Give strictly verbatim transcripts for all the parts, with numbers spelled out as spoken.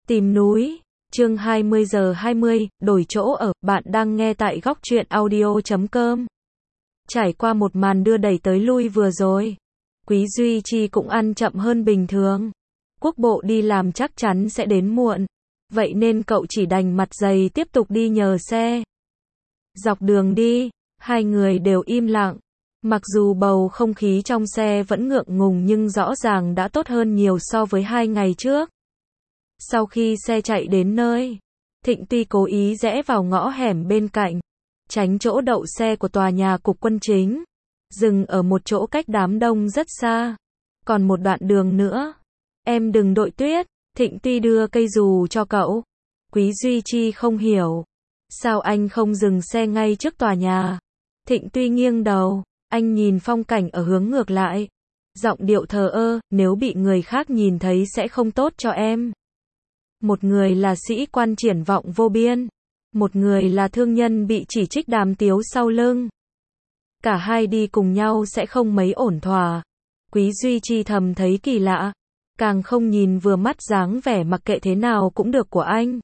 Tìm núi, chương hai mươi giờ hai mươi, đổi chỗ ở, bạn đang nghe tại góc truyện audio chấm com. Trải qua một màn đưa đẩy tới lui vừa rồi, Quý Duy Chi cũng ăn chậm hơn bình thường. Quốc bộ đi làm chắc chắn sẽ đến muộn, vậy nên cậu chỉ đành mặt dày tiếp tục đi nhờ xe. Dọc đường đi, hai người đều im lặng. Mặc dù bầu không khí trong xe vẫn ngượng ngùng nhưng rõ ràng đã tốt hơn nhiều so với hai ngày trước. Sau khi xe chạy đến nơi, Thịnh Tuy cố ý rẽ vào ngõ hẻm bên cạnh, tránh chỗ đậu xe của tòa nhà cục quân chính, dừng ở một chỗ cách đám đông rất xa. Còn một đoạn đường nữa, em đừng đội tuyết. Thịnh Tuy đưa cây dù cho cậu. Quý Duy Chi không hiểu, sao anh không dừng xe ngay trước tòa nhà? Thịnh Tuy nghiêng đầu, anh nhìn phong cảnh ở hướng ngược lại, giọng điệu thờ ơ, nếu bị người khác nhìn thấy sẽ không tốt cho em. Một người là sĩ quan triển vọng vô biên, một người là thương nhân bị chỉ trích đàm tiếu sau lưng. Cả hai đi cùng nhau sẽ không mấy ổn thỏa. Quý Duy Chi thầm thấy kỳ lạ, càng không nhìn vừa mắt dáng vẻ mặc kệ thế nào cũng được của anh.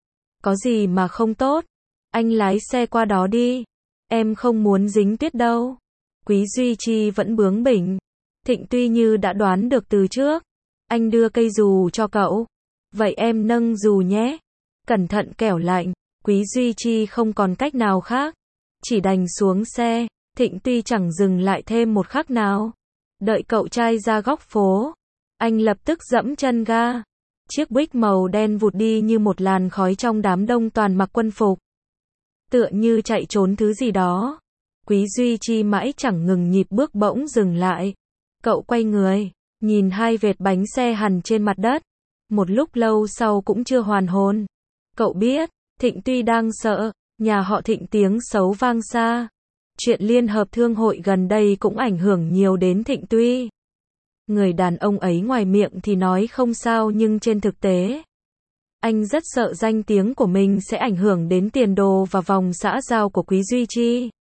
Có gì mà không tốt, anh lái xe qua đó đi, em không muốn dính tuyết đâu. Quý Duy Chi vẫn bướng bỉnh. Thịnh Tuy như đã đoán được từ trước, anh đưa cây dù cho cậu. Vậy em nâng dù nhé. Cẩn thận kẻo lạnh. Quý Duy Chi không còn cách nào khác, chỉ đành xuống xe. Thịnh Tuy chẳng dừng lại thêm một khắc nào. Đợi cậu trai ra góc phố, anh lập tức giẫm chân ga. Chiếc Buick màu đen vụt đi như một làn khói trong đám đông toàn mặc quân phục, tựa như chạy trốn thứ gì đó. Quý Duy Chi mãi chẳng ngừng nhịp bước bỗng dừng lại. Cậu quay người, nhìn hai vệt bánh xe hằn trên mặt đất. Một lúc lâu sau cũng chưa hoàn hồn. Cậu biết, Thịnh Tuy đang sợ, nhà họ Thịnh tiếng xấu vang xa. Chuyện liên hợp thương hội gần đây cũng ảnh hưởng nhiều đến Thịnh Tuy. Người đàn ông ấy ngoài miệng thì nói không sao nhưng trên thực tế, anh rất sợ danh tiếng của mình sẽ ảnh hưởng đến tiền đồ và vòng xã giao của Quý Duy Chi.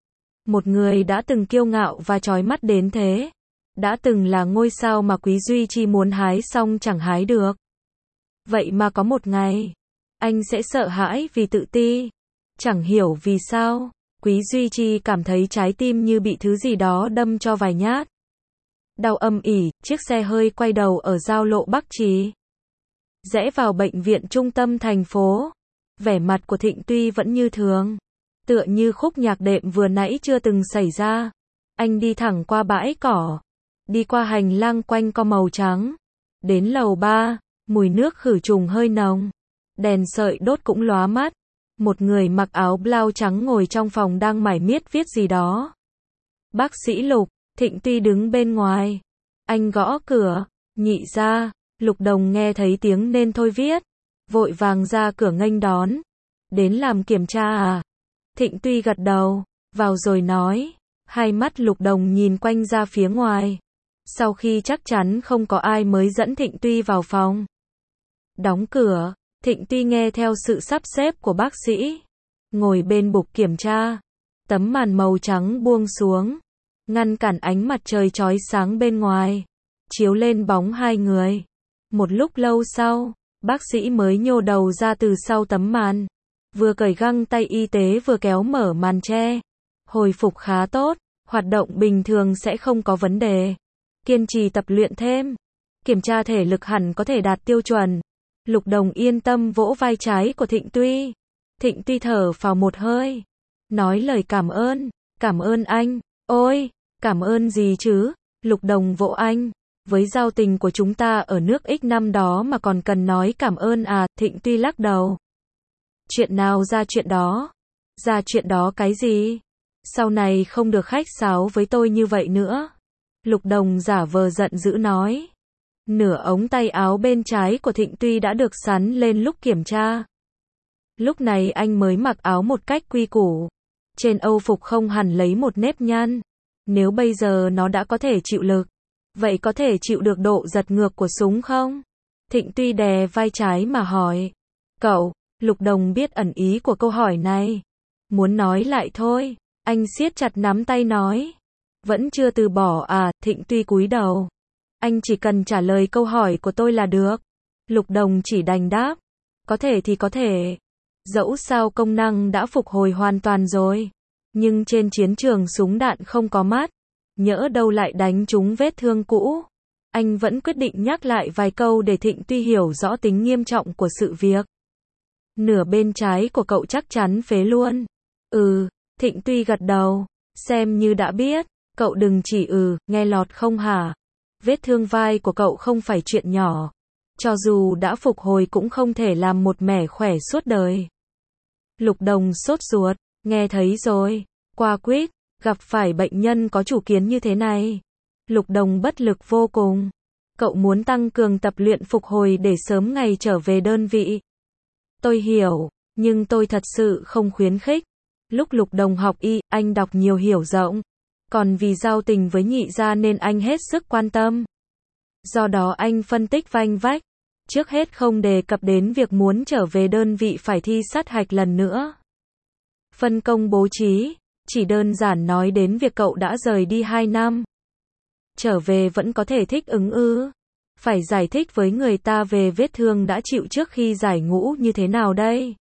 Một người đã từng kiêu ngạo và chói mắt đến thế, đã từng là ngôi sao mà Quý Duy Chi muốn hái xong chẳng hái được. Vậy mà có một ngày, anh sẽ sợ hãi vì tự ti. Chẳng hiểu vì sao, Quý Duy Chi cảm thấy trái tim như bị thứ gì đó đâm cho vài nhát. Đau âm ỉ, chiếc xe hơi quay đầu ở giao lộ Bắc Trì, rẽ vào bệnh viện trung tâm thành phố. Vẻ mặt của Thịnh Tuy vẫn như thường, tựa như khúc nhạc đệm vừa nãy chưa từng xảy ra. Anh đi thẳng qua bãi cỏ, đi qua hành lang quanh co màu trắng, đến lầu ba, mùi nước khử trùng hơi nồng, đèn sợi đốt cũng lóa mắt. Một người mặc áo blau trắng ngồi trong phòng đang mải miết viết gì đó. Bác sĩ Lục. Thịnh Tuy đứng bên ngoài. Anh gõ cửa. Nhị gia. Lục Đồng nghe thấy tiếng nên thôi viết, vội vàng ra cửa nghênh đón. Đến làm kiểm tra à? Thịnh Tuy gật đầu, vào rồi nói. Hai mắt Lục Đồng nhìn quanh ra phía ngoài. Sau khi chắc chắn không có ai mới dẫn Thịnh Tuy vào phòng. Đóng cửa, Thịnh Tuy nghe theo sự sắp xếp của bác sĩ, ngồi bên bục kiểm tra. Tấm màn màu trắng buông xuống, ngăn cản ánh mặt trời chói sáng bên ngoài, chiếu lên bóng hai người. Một lúc lâu sau, bác sĩ mới nhô đầu ra từ sau tấm màn, vừa cởi găng tay y tế vừa kéo mở màn che. Hồi phục khá tốt, hoạt động bình thường sẽ không có vấn đề. Kiên trì tập luyện thêm, kiểm tra thể lực hẳn có thể đạt tiêu chuẩn. Lục Đồng yên tâm vỗ vai trái của Thịnh Tuy. Thịnh Tuy thở phào một hơi, nói lời cảm ơn. Cảm ơn anh. Ôi, cảm ơn gì chứ? Lục Đồng vỗ anh. Với giao tình của chúng ta ở nước X năm đó mà còn cần nói cảm ơn à? Thịnh Tuy lắc đầu. Chuyện nào ra chuyện đó? Ra chuyện đó cái gì? Sau này không được khách sáo với tôi như vậy nữa. Lục Đồng giả vờ giận dữ nói. Nửa ống tay áo bên trái của Thịnh Tuy đã được sắn lên lúc kiểm tra. Lúc này anh mới mặc áo một cách quy củ. Trên âu phục không hẳn lấy một nếp nhăn. Nếu bây giờ nó đã có thể chịu lực, vậy có thể chịu được độ giật ngược của súng không? Thịnh Tuy đè vai trái mà hỏi. Cậu, Lục Đồng biết ẩn ý của câu hỏi này. Muốn nói lại thôi. Anh siết chặt nắm tay nói. Vẫn chưa từ bỏ à? Thịnh Tuy cúi đầu. Anh chỉ cần trả lời câu hỏi của tôi là được. Lục Đồng chỉ đành đáp. Có thể thì có thể. Dẫu sao công năng đã phục hồi hoàn toàn rồi. Nhưng trên chiến trường súng đạn không có mắt. Nhỡ đâu lại đánh trúng vết thương cũ. Anh vẫn quyết định nhắc lại vài câu để Thịnh Tuy hiểu rõ tính nghiêm trọng của sự việc. Nửa bên trái của cậu chắc chắn phế luôn. Ừ, Thịnh Tuy gật đầu. Xem như đã biết. Cậu đừng chỉ ừ, nghe lọt không hả? Vết thương vai của cậu không phải chuyện nhỏ. Cho dù đã phục hồi cũng không thể làm một mẻ khỏe suốt đời. Lục Đồng sốt ruột. Nghe thấy rồi. Qua quýt, gặp phải bệnh nhân có chủ kiến như thế này. Lục Đồng bất lực vô cùng. Cậu muốn tăng cường tập luyện phục hồi để sớm ngày trở về đơn vị. Tôi hiểu, nhưng tôi thật sự không khuyến khích. Lúc Lục Đồng học y, anh đọc nhiều hiểu rộng. Còn vì giao tình với Nhị gia nên anh hết sức quan tâm. Do đó anh phân tích vanh vách. Trước hết không đề cập đến việc muốn trở về đơn vị phải thi sát hạch lần nữa. Phân công bố trí, chỉ đơn giản nói đến việc cậu đã rời đi hai năm. Trở về vẫn có thể thích ứng ư? Phải giải thích với người ta về vết thương đã chịu trước khi giải ngũ như thế nào đây?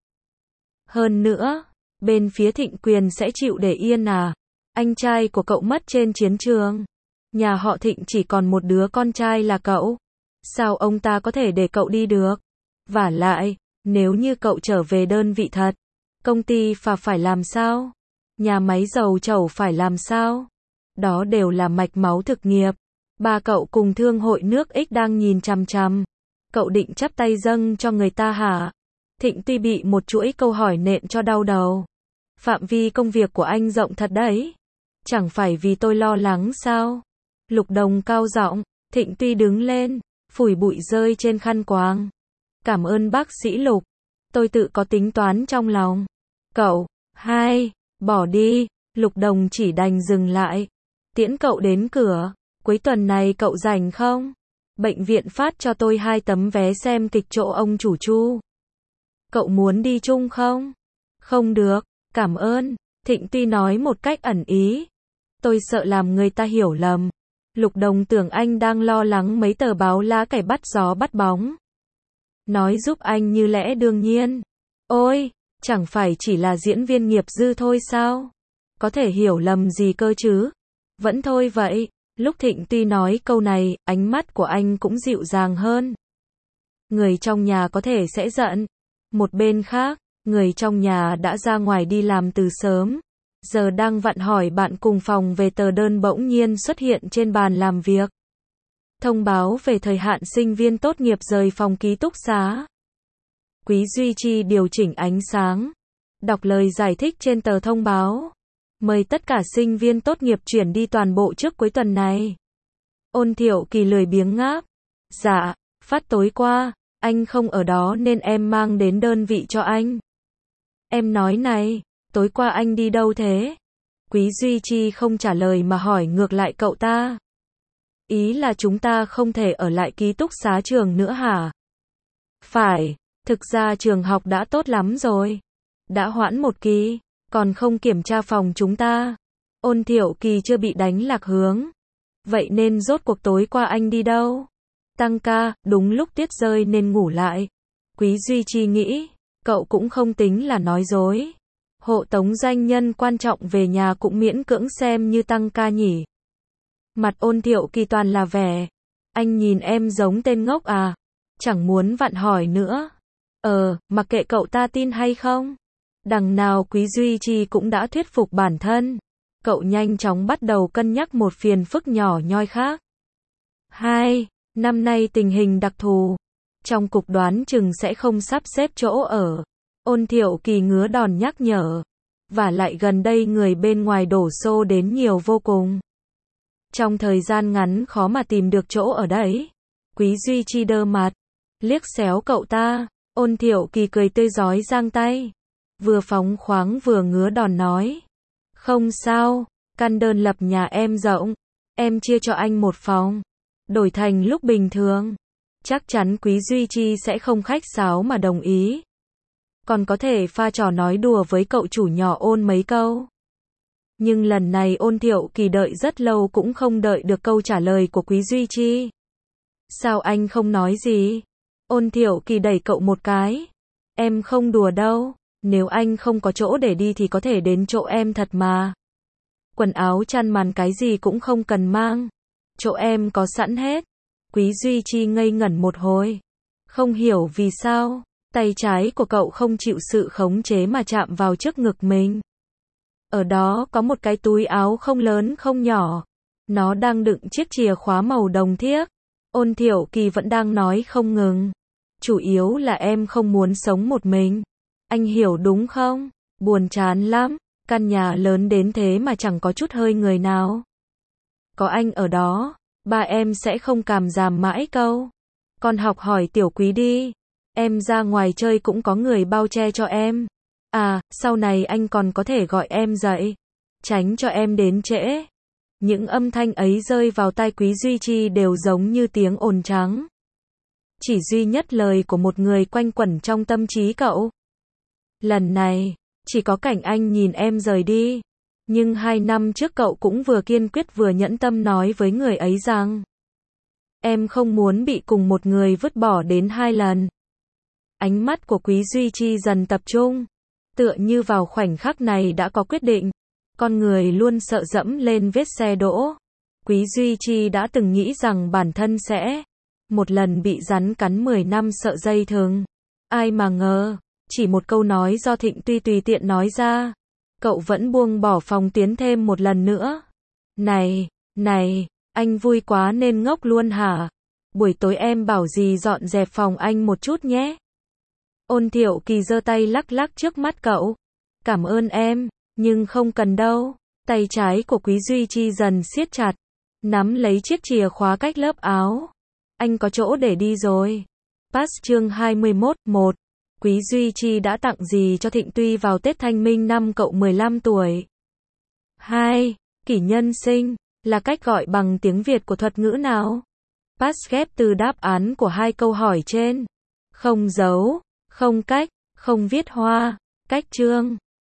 Hơn nữa, bên phía Thịnh Quyền sẽ chịu để yên à? Anh trai của cậu mất trên chiến trường. Nhà họ Thịnh chỉ còn một đứa con trai là cậu. Sao ông ta có thể để cậu đi được? Vả lại, nếu như cậu trở về đơn vị thật, công ty phà phải làm sao? Nhà máy dầu trầu phải làm sao? Đó đều là mạch máu thực nghiệp. Ba cậu cùng thương hội nước X đang nhìn chằm chằm. Cậu định chắp tay dâng cho người ta hả? Thịnh Tuy bị một chuỗi câu hỏi nện cho đau đầu. Phạm vi công việc của anh rộng thật đấy. Chẳng phải vì tôi lo lắng sao? Lục Đồng cao giọng. Thịnh Tuy đứng lên, phủi bụi rơi trên khăn quàng. Cảm ơn bác sĩ Lục. Tôi tự có tính toán trong lòng. Cậu, hai, bỏ đi. Lục Đồng chỉ đành dừng lại. Tiễn cậu đến cửa. Cuối tuần này cậu rảnh không? Bệnh viện phát cho tôi hai tấm vé xem kịch chỗ ông chủ Chu. Cậu muốn đi chung không? Không được, cảm ơn. Thịnh Tuy nói một cách ẩn ý. Tôi sợ làm người ta hiểu lầm. Lục Đồng tưởng anh đang lo lắng mấy tờ báo lá cải bắt gió bắt bóng. Nói giúp anh như lẽ đương nhiên. Ôi, chẳng phải chỉ là diễn viên nghiệp dư thôi sao? Có thể hiểu lầm gì cơ chứ? Vẫn thôi vậy. Lúc Thịnh Tuy nói câu này, ánh mắt của anh cũng dịu dàng hơn. Người trong nhà có thể sẽ giận. Một bên khác, người trong nhà đã ra ngoài đi làm từ sớm. Giờ đang vặn hỏi bạn cùng phòng về tờ đơn bỗng nhiên xuất hiện trên bàn làm việc. Thông báo về thời hạn sinh viên tốt nghiệp rời phòng ký túc xá. Quý Duy Chi điều chỉnh ánh sáng. Đọc lời giải thích trên tờ thông báo. Mời tất cả sinh viên tốt nghiệp chuyển đi toàn bộ trước cuối tuần này. Ôn Thiệu Kỳ lười biếng ngáp. Dạ, phát tối qua, anh không ở đó nên em mang đến đơn vị cho anh. Em nói này, tối qua anh đi đâu thế? Quý Duy Chi không trả lời mà hỏi ngược lại cậu ta. Ý là chúng ta không thể ở lại ký túc xá trường nữa hả? Phải, thực ra trường học đã tốt lắm rồi. Đã hoãn một kỳ, còn không kiểm tra phòng chúng ta. Ôn Thiệu Kỳ chưa bị đánh lạc hướng. Vậy nên rốt cuộc tối qua anh đi đâu? Tăng ca, đúng lúc tuyết rơi nên ngủ lại. Quý Duy Chi nghĩ, cậu cũng không tính là nói dối. Hộ tống doanh nhân quan trọng về nhà cũng miễn cưỡng xem như tăng ca nhỉ. Mặt Ôn Thiệu Kỳ toàn là vẻ. Anh nhìn em giống tên ngốc à? Chẳng muốn vặn hỏi nữa. Ờ, mặc kệ cậu ta tin hay không. Đằng nào Quý Duy Chi cũng đã thuyết phục bản thân. Cậu nhanh chóng bắt đầu cân nhắc một phiền phức nhỏ nhoi khác. Hai, năm nay tình hình đặc thù. Trong cục đoán chừng sẽ không sắp xếp chỗ ở. Ôn Thiệu Kỳ ngứa đòn nhắc nhở. Và lại gần đây người bên ngoài đổ xô đến nhiều vô cùng. Trong thời gian ngắn khó mà tìm được chỗ ở đấy. Quý Duy Chi đơ mặt. Liếc xéo cậu ta. Ôn Thiệu Kỳ cười tươi rói giang tay. Vừa phóng khoáng vừa ngứa đòn nói. Không sao, căn đơn lập nhà em rộng. Em chia cho anh một phòng. Đổi thành lúc bình thường. Chắc chắn Quý Duy Chi sẽ không khách sáo mà đồng ý. Còn có thể pha trò nói đùa với cậu chủ nhỏ Ôn mấy câu. Nhưng lần này Ôn Thiệu Kỳ đợi rất lâu cũng không đợi được câu trả lời của Quý Duy Chi. Sao anh không nói gì? Ôn Thiệu Kỳ đẩy cậu một cái. Em không đùa đâu, nếu anh không có chỗ để đi thì có thể đến chỗ em thật mà. Quần áo chăn màn cái gì cũng không cần mang. Chỗ em có sẵn hết. Quý Duy Chi ngây ngẩn một hồi. Không hiểu vì sao, tay trái của cậu không chịu sự khống chế mà chạm vào trước ngực mình. Ở đó có một cái túi áo không lớn không nhỏ. Nó đang đựng chiếc chìa khóa màu đồng thiếc. Ôn Thiệu Kỳ vẫn đang nói không ngừng. Chủ yếu là em không muốn sống một mình. Anh hiểu đúng không? Buồn chán lắm. Căn nhà lớn đến thế mà chẳng có chút hơi người nào. Có anh ở đó, ba em sẽ không càm ràm mãi câu. Con học hỏi Tiểu Quý đi. Em ra ngoài chơi cũng có người bao che cho em. À, sau này anh còn có thể gọi em dậy. Tránh cho em đến trễ. Những âm thanh ấy rơi vào tai Quý Duy Chi đều giống như tiếng ồn trắng. Chỉ duy nhất lời của một người quanh quẩn trong tâm trí cậu. Lần này, chỉ có cảnh anh nhìn em rời đi. Nhưng hai năm trước cậu cũng vừa kiên quyết vừa nhẫn tâm nói với người ấy rằng em không muốn bị cùng một người vứt bỏ đến hai lần. Ánh mắt của Quý Duy Chi dần tập trung. Tựa như vào khoảnh khắc này đã có quyết định. Con người luôn sợ dẫm lên vết xe đỗ. Quý Duy Chi đã từng nghĩ rằng bản thân sẽ một lần bị rắn cắn mười năm sợ dây thừng. Ai mà ngờ, chỉ một câu nói do Thịnh Tuy tùy tiện nói ra, cậu vẫn buông bỏ phòng tiến thêm một lần nữa. Này, này, anh vui quá nên ngốc luôn hả? Buổi tối em bảo gì dọn dẹp phòng anh một chút nhé. Ôn Thiệu Kỳ giơ tay lắc lắc trước mắt cậu. Cảm ơn em, nhưng không cần đâu. Tay trái của Quý Duy Chi dần siết chặt, nắm lấy chiếc chìa khóa cách lớp áo. Anh có chỗ để đi rồi. Pass chương hai mươi mốt, một. Quý Duy Chi đã tặng gì cho Thịnh Tuy vào Tết Thanh Minh năm cậu mười lăm tuổi? hai. Kỷ nhân sinh, là cách gọi bằng tiếng Việt của thuật ngữ nào? Pass ghép từ đáp án của hai câu hỏi trên. Không dấu, không cách, không viết hoa, cách chương.